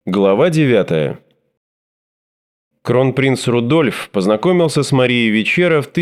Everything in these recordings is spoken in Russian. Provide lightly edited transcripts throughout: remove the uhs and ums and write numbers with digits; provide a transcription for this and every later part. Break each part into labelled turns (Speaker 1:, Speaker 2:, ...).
Speaker 1: Глава 9. Кронпринц Рудольф познакомился с Марией Вечера в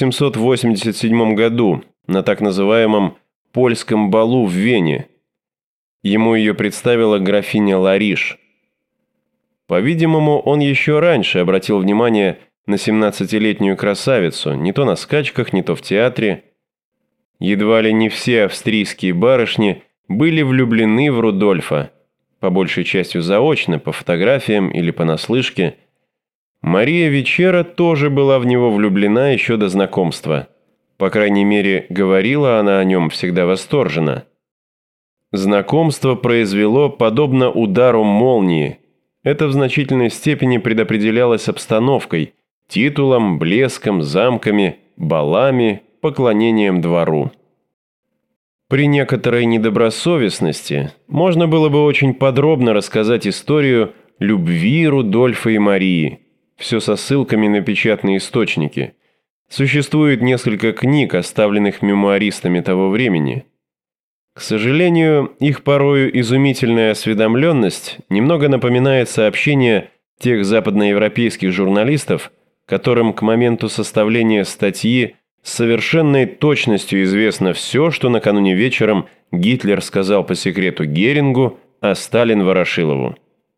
Speaker 1: 1887 году на так называемом «Польском балу» в Вене. Ему ее представила графиня Лариш. По-видимому, он еще раньше обратил внимание на 17-летнюю красавицу, не то на скачках, не то в театре. Едва ли не все австрийские барышни были влюблены в Рудольфа, по большей частью заочно, по фотографиям или понаслышке. Мария Вечера тоже была в него влюблена еще до знакомства. По крайней мере, говорила она о нем всегда восторженно. Знакомство произвело подобно удару молнии. Это в значительной степени предопределялось обстановкой, титулом, блеском, замками, балами, поклонением двору. При некоторой недобросовестности можно было бы очень подробно рассказать историю любви Рудольфа и Марии, все со ссылками на печатные источники. Существует несколько книг, оставленных мемуаристами того времени. К сожалению, их порою изумительная осведомленность немного напоминает сообщения тех западноевропейских журналистов, которым к моменту составления статьи с совершенной точностью известно все, что накануне вечером Гитлер сказал по секрету Герингу, а Сталин Ворошилову.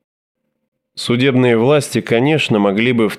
Speaker 1: Судебные власти, конечно, могли бы в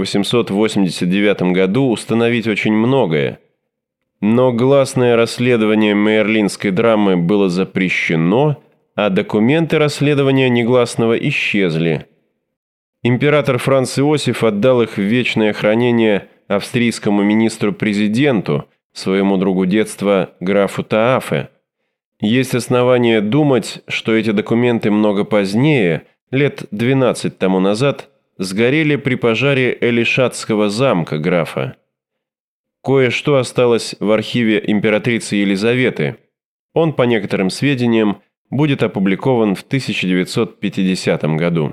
Speaker 1: 1889 году установить очень многое, но гласное расследование мейерлинской драмы было запрещено, а документы расследования негласного исчезли. Император Франц Иосиф отдал их в вечное хранение австрийскому министру-президенту, своему другу детства графу Таафе. Есть основания думать, что эти документы много позднее, лет 12 тому назад, сгорели при пожаре Элишатского замка графа. Кое-что осталось в архиве императрицы Елизаветы. Он, по некоторым сведениям, будет опубликован в 1950 году.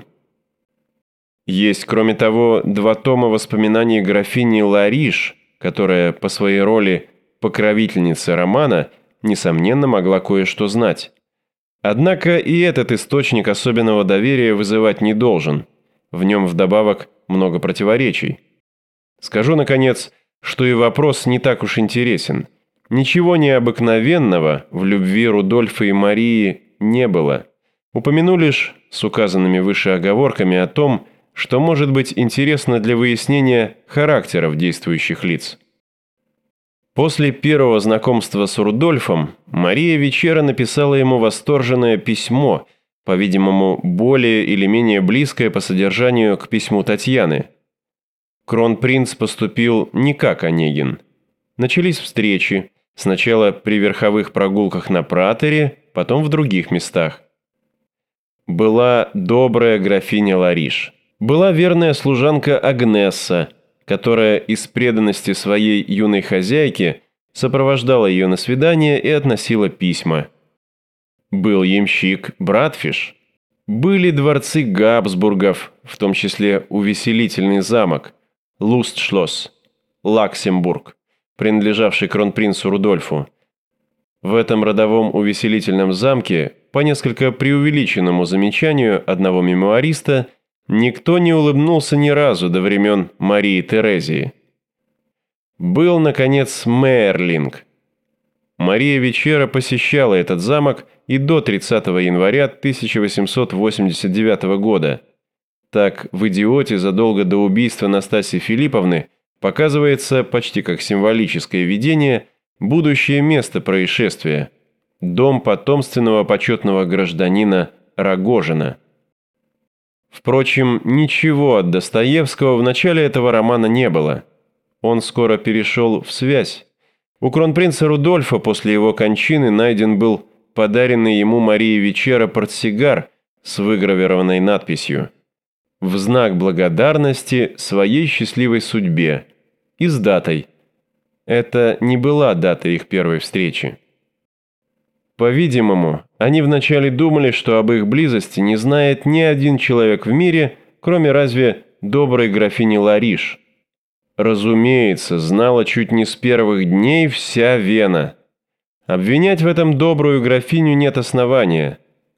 Speaker 1: Есть, кроме того, 2 тома воспоминаний графини Лариш, которая по своей роли покровительницы романа, несомненно, могла кое-что знать. Однако и этот источник особенного доверия вызывать не должен. В нем вдобавок много противоречий. Скажу, наконец, что и вопрос не так уж интересен. Ничего необыкновенного в любви Рудольфа и Марии не было. Упомяну лишь, с указанными выше оговорками, о том, что может быть интересно для выяснения характеров действующих лиц. После первого знакомства с Рудольфом Мария Вечера написала ему восторженное письмо, по-видимому, более или менее близкое по содержанию к письму Татьяны. Кронпринц поступил не как Онегин. Начались встречи, сначала при верховых прогулках на праторе, потом в других местах. Была добрая графиня Лариш. Была верная служанка Агнесса, которая из преданности своей юной хозяйке сопровождала ее на свидания и относила письма. Был ямщик Братфиш. Были дворцы Габсбургов, в том числе увеселительный замок, Лустшлосс, Лаксембург, принадлежавший кронпринцу Рудольфу. В этом родовом увеселительном замке, по несколько преувеличенному замечанию одного мемуариста, никто не улыбнулся ни разу до времен Марии Терезии. Был, наконец, Мейерлинг. Мария Вечера посещала этот замок и до 30 января 1889 года. Так, в «Идиоте» задолго до убийства Настасьи Филипповны показывается, почти как символическое видение, будущее место происшествия – дом потомственного почетного гражданина Рогожина. Впрочем, ничего от Достоевского в начале этого романа не было. Он скоро перешел в связь. У кронпринца Рудольфа после его кончины найден был подаренный ему Марии Вечера портсигар с выгравированной надписью «В знак благодарности своей счастливой судьбе» и с датой. Это не была дата их первой встречи. По-видимому, они вначале думали, что об их близости не знает ни один человек в мире, кроме разве доброй графини Лариш. Разумеется, знала чуть не с первых дней вся Вена. Обвинять в этом добрую графиню нет основания.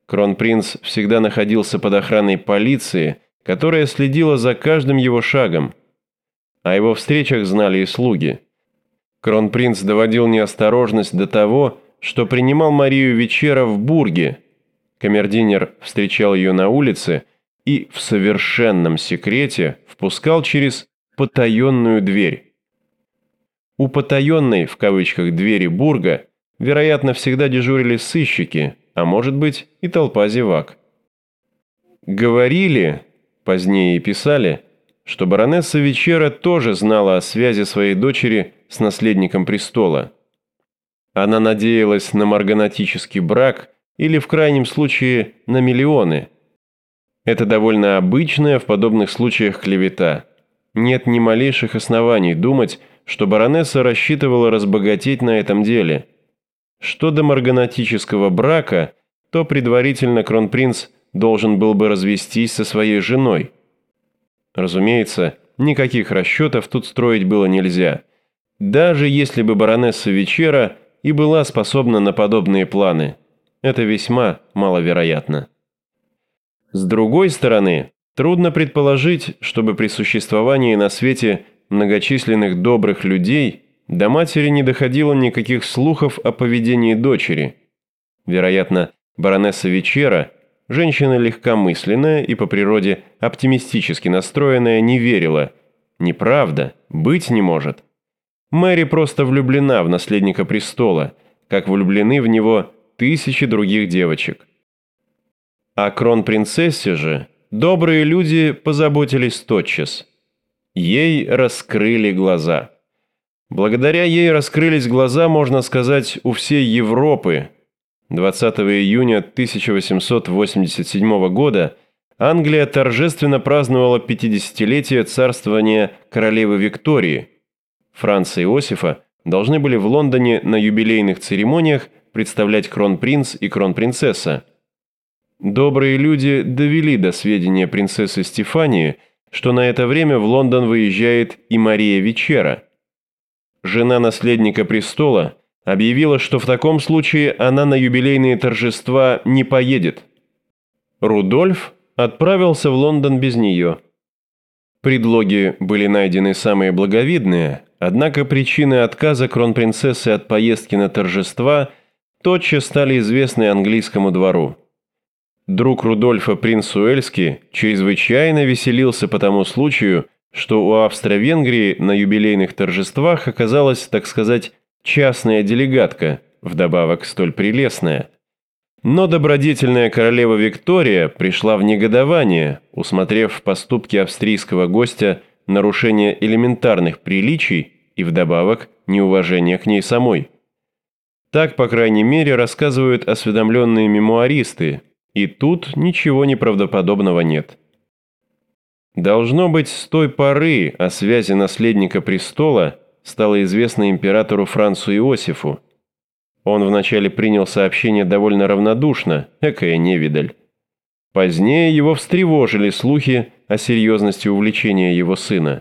Speaker 1: Кронпринц всегда находился под охраной полиции, которая следила за каждым его шагом. О его встречах знали и слуги. Кронпринц доводил неосторожность до того, что принимал Марию Вечера в Бурге. Камердинер встречал ее на улице и в совершенном секрете впускал через «потаенную дверь». У «потаенной» в кавычках двери Бурга, вероятно, всегда дежурили сыщики, а может быть и толпа зевак. Говорили, позднее и писали, что баронесса Вечера тоже знала о связи своей дочери с наследником престола. Она надеялась на марганатический брак или, в крайнем случае, на миллионы. Это довольно обычная в подобных случаях клевета. Нет ни малейших оснований думать, что баронесса рассчитывала разбогатеть на этом деле. Что до марганатического брака, то предварительно кронпринц должен был бы развестись со своей женой. Разумеется, никаких расчетов тут строить было нельзя, даже если бы баронесса Вечера и была способна на подобные планы. Это весьма маловероятно. С другой стороны, трудно предположить, чтобы при существовании на свете многочисленных добрых людей до матери не доходило никаких слухов о поведении дочери. Вероятно, баронесса Вечера, женщина легкомысленная и по природе оптимистически настроенная, не верила. Неправда, быть не может. Мэри просто влюблена в наследника престола, как влюблены в него тысячи других девочек. О кронпринцессе же добрые люди позаботились тотчас. Ей раскрыли глаза. Благодаря ей раскрылись глаза, можно сказать, у всей Европы. 20 июня 1887 года Англия торжественно праздновала 50-летие царствования королевы Виктории. Франца Иосифа должны были в Лондоне на юбилейных церемониях представлять кронпринц и кронпринцесса. Добрые люди довели до сведения принцессы Стефании, что на это время в Лондон выезжает и Мария Вечера. Жена наследника престола объявила, что в таком случае она на юбилейные торжества не поедет. Рудольф отправился в Лондон без нее. Предлоги были найдены самые благовидные, однако причины отказа кронпринцессы от поездки на торжества тотчас стали известны английскому двору. Друг Рудольфа, принц Уэльский, чрезвычайно веселился по тому случаю, что у Австро-Венгрии на юбилейных торжествах оказалась, так сказать, частная делегатка, вдобавок столь прелестная. Но добродетельная королева Виктория пришла в негодование, усмотрев в поступке австрийского гостя нарушение элементарных приличий и вдобавок неуважение к ней самой. Так, по крайней мере, рассказывают осведомленные мемуаристы, и тут ничего неправдоподобного нет. Должно быть, с той поры о связи наследника престола стало известно императору Францу Иосифу. Он вначале принял сообщение довольно равнодушно, экая невидаль. Позднее его встревожили слухи о серьезности увлечения его сына.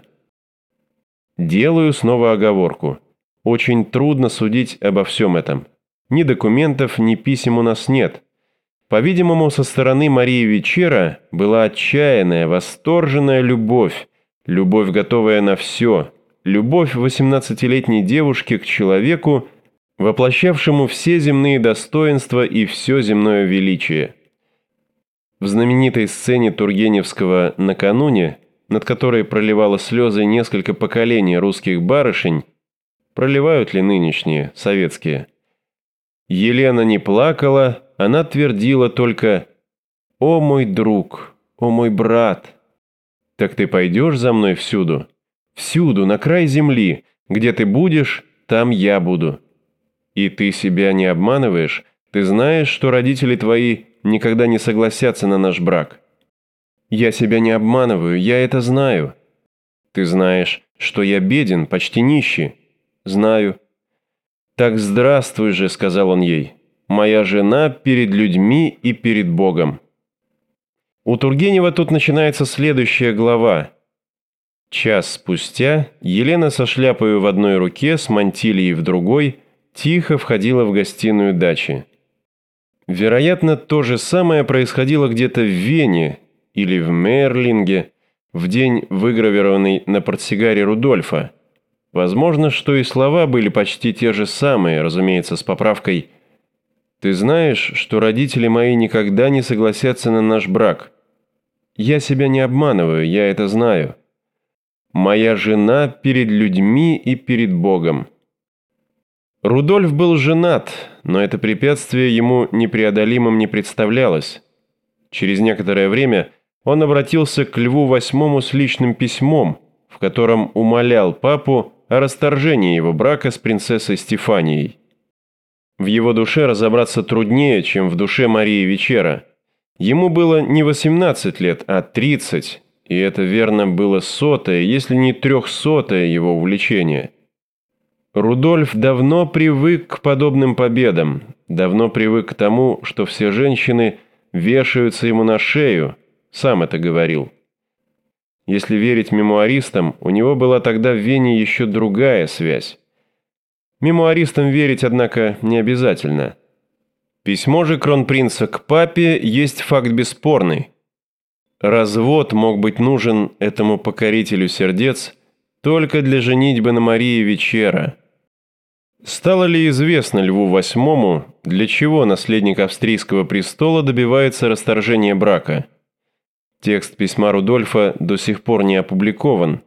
Speaker 1: Делаю снова оговорку. Очень трудно судить обо всем этом. Ни документов, ни писем у нас нет. По-видимому, со стороны Марии Вечера была отчаянная, восторженная любовь, любовь, готовая на все, любовь 18-летней девушки к человеку, воплощавшему все земные достоинства и все земное величие. В знаменитой сцене Тургеневского «Накануне», над которой проливало слезы несколько поколений русских барышень, проливают ли нынешние, советские, Елена не плакала, она твердила только «О мой друг, о мой брат, так ты пойдешь за мной всюду? Всюду, на край земли, где ты будешь, там я буду. И ты себя не обманываешь, ты знаешь, что родители твои никогда не согласятся на наш брак». «Я себя не обманываю, я это знаю». «Ты знаешь, что я беден, почти нищий». «Знаю». «Так здравствуй же», — сказал он ей, — «моя жена перед людьми и перед Богом». У Тургенева тут начинается следующая глава. Час спустя Елена со шляпой в одной руке, с мантильей в другой, тихо входила в гостиную дачи. Вероятно, то же самое происходило где-то в Вене или в Мейрлинге в день, выгравированный на портсигаре Рудольфа. Возможно, что и слова были почти те же самые, разумеется, с поправкой «Ты знаешь, что родители мои никогда не согласятся на наш брак. Я себя не обманываю, я это знаю. Моя жена перед людьми и перед Богом». Рудольф был женат, но это препятствие ему непреодолимым не представлялось. Через некоторое время он обратился к Льву VIII с личным письмом, в котором умолял папу о расторжении его брака с принцессой Стефанией. В его душе разобраться труднее, чем в душе Марии Вечера. Ему было не 18 лет, а 30, и это, верно, было 100-е, если не 300-е его увлечение. Рудольф давно привык к подобным победам, давно привык к тому, что все женщины вешаются ему на шею, сам это говорил. Если верить мемуаристам, у него была тогда в Вене еще другая связь. Мемуаристам верить, однако, не обязательно. Письмо же кронпринца к папе есть факт бесспорный. Развод мог быть нужен этому покорителю сердец только для женитьбы на Марии Вечера. Стало ли известно Льву VIII, для чего наследник австрийского престола добивается расторжения брака? Текст письма Рудольфа до сих пор не опубликован.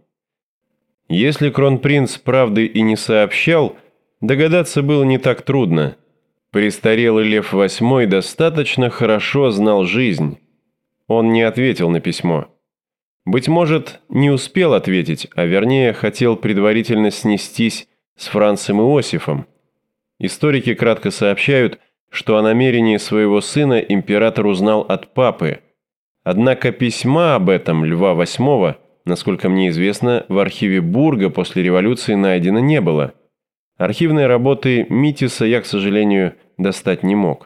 Speaker 1: Если кронпринц правды и не сообщал, догадаться было не так трудно. Престарелый Лев VIII достаточно хорошо знал жизнь. Он не ответил на письмо. Быть может, не успел ответить, а вернее хотел предварительно снестись с Францем Иосифом. Историки кратко сообщают, что о намерении своего сына император узнал от папы. Однако письма об этом Льва VIII, насколько мне известно, в архиве Бурга после революции найдено не было. Архивной работы Митиса я, к сожалению, достать не мог.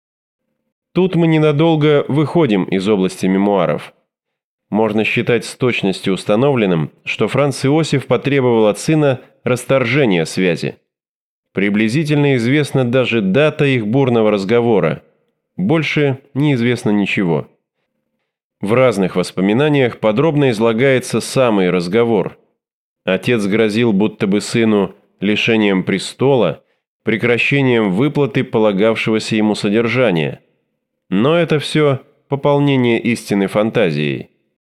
Speaker 1: Тут мы ненадолго выходим из области мемуаров. Можно считать с точностью установленным, что Франц Иосиф потребовал от сына расторжения связи. Приблизительно известна даже дата их бурного разговора. Больше неизвестно ничего. В разных воспоминаниях подробно излагается самый разговор. Отец грозил будто бы сыну лишением престола, прекращением выплаты полагавшегося ему содержания. Но это все пополнение истины фантазией.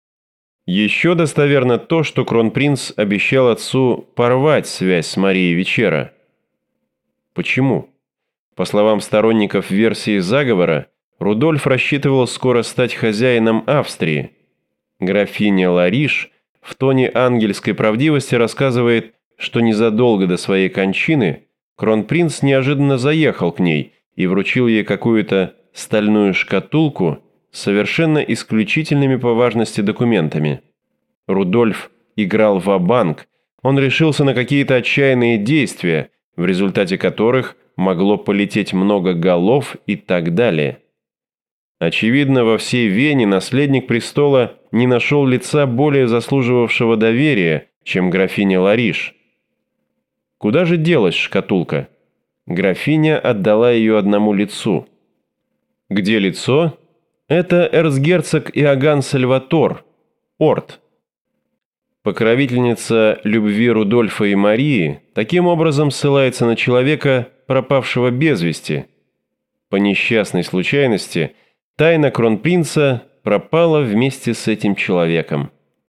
Speaker 1: Еще достоверно то, что кронпринц обещал отцу порвать связь с Марией Вечера. Почему? По словам сторонников версии заговора, Рудольф рассчитывал скоро стать хозяином Австрии. Графиня Лариш в тоне ангельской правдивости рассказывает, что незадолго до своей кончины кронпринц неожиданно заехал к ней и вручил ей какую-то стальную шкатулку с совершенно исключительными по важности документами. Рудольф играл ва-банк, он решился на какие-то отчаянные действия, в результате которых могло полететь много голов и так далее. Очевидно, во всей Вене наследник престола не нашел лица более заслуживавшего доверия, чем графиня Лариш. Куда же делась шкатулка? Графиня отдала ее одному лицу. Где лицо? Это эрцгерцог Иоганн Сальватор, Орт. Покровительница любви Рудольфа и Марии таким образом ссылается на человека, пропавшего без вести. По несчастной случайности, тайна кронпринца пропала вместе с этим человеком.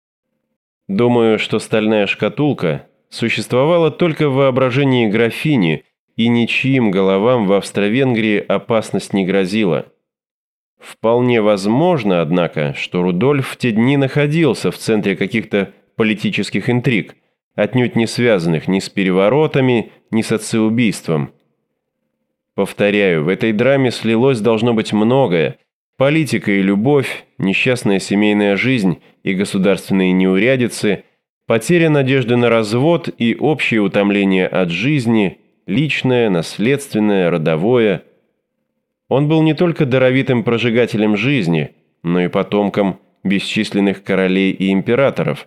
Speaker 1: Думаю, что стальная шкатулка существовала только в воображении графини, и ничьим головам в Австро-Венгрии опасность не грозила. Вполне возможно, однако, что Рудольф в те дни находился в центре каких-то политических интриг, отнюдь не связанных ни с переворотами, ни с отцеубийством. Повторяю, в этой драме слилось должно быть многое: политика и любовь, несчастная семейная жизнь и государственные неурядицы, потеря надежды на развод и общее утомление от жизни, личное, наследственное, родовое. Он был не только даровитым прожигателем жизни, но и потомком бесчисленных королей и императоров.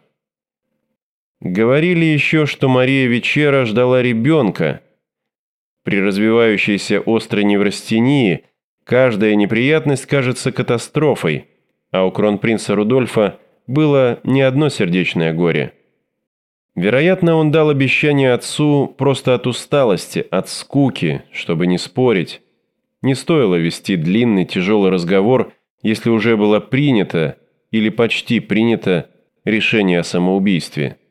Speaker 1: Говорили еще, что Мария Вечера ждала ребенка. При развивающейся острой неврастении Каждая неприятность кажется катастрофой, а у кронпринца Рудольфа было не одно сердечное горе. Вероятно, он дал обещание отцу просто от усталости, от скуки, чтобы не спорить. Не стоило вести длинный тяжелый разговор, если уже было принято или почти принято решение о самоубийстве.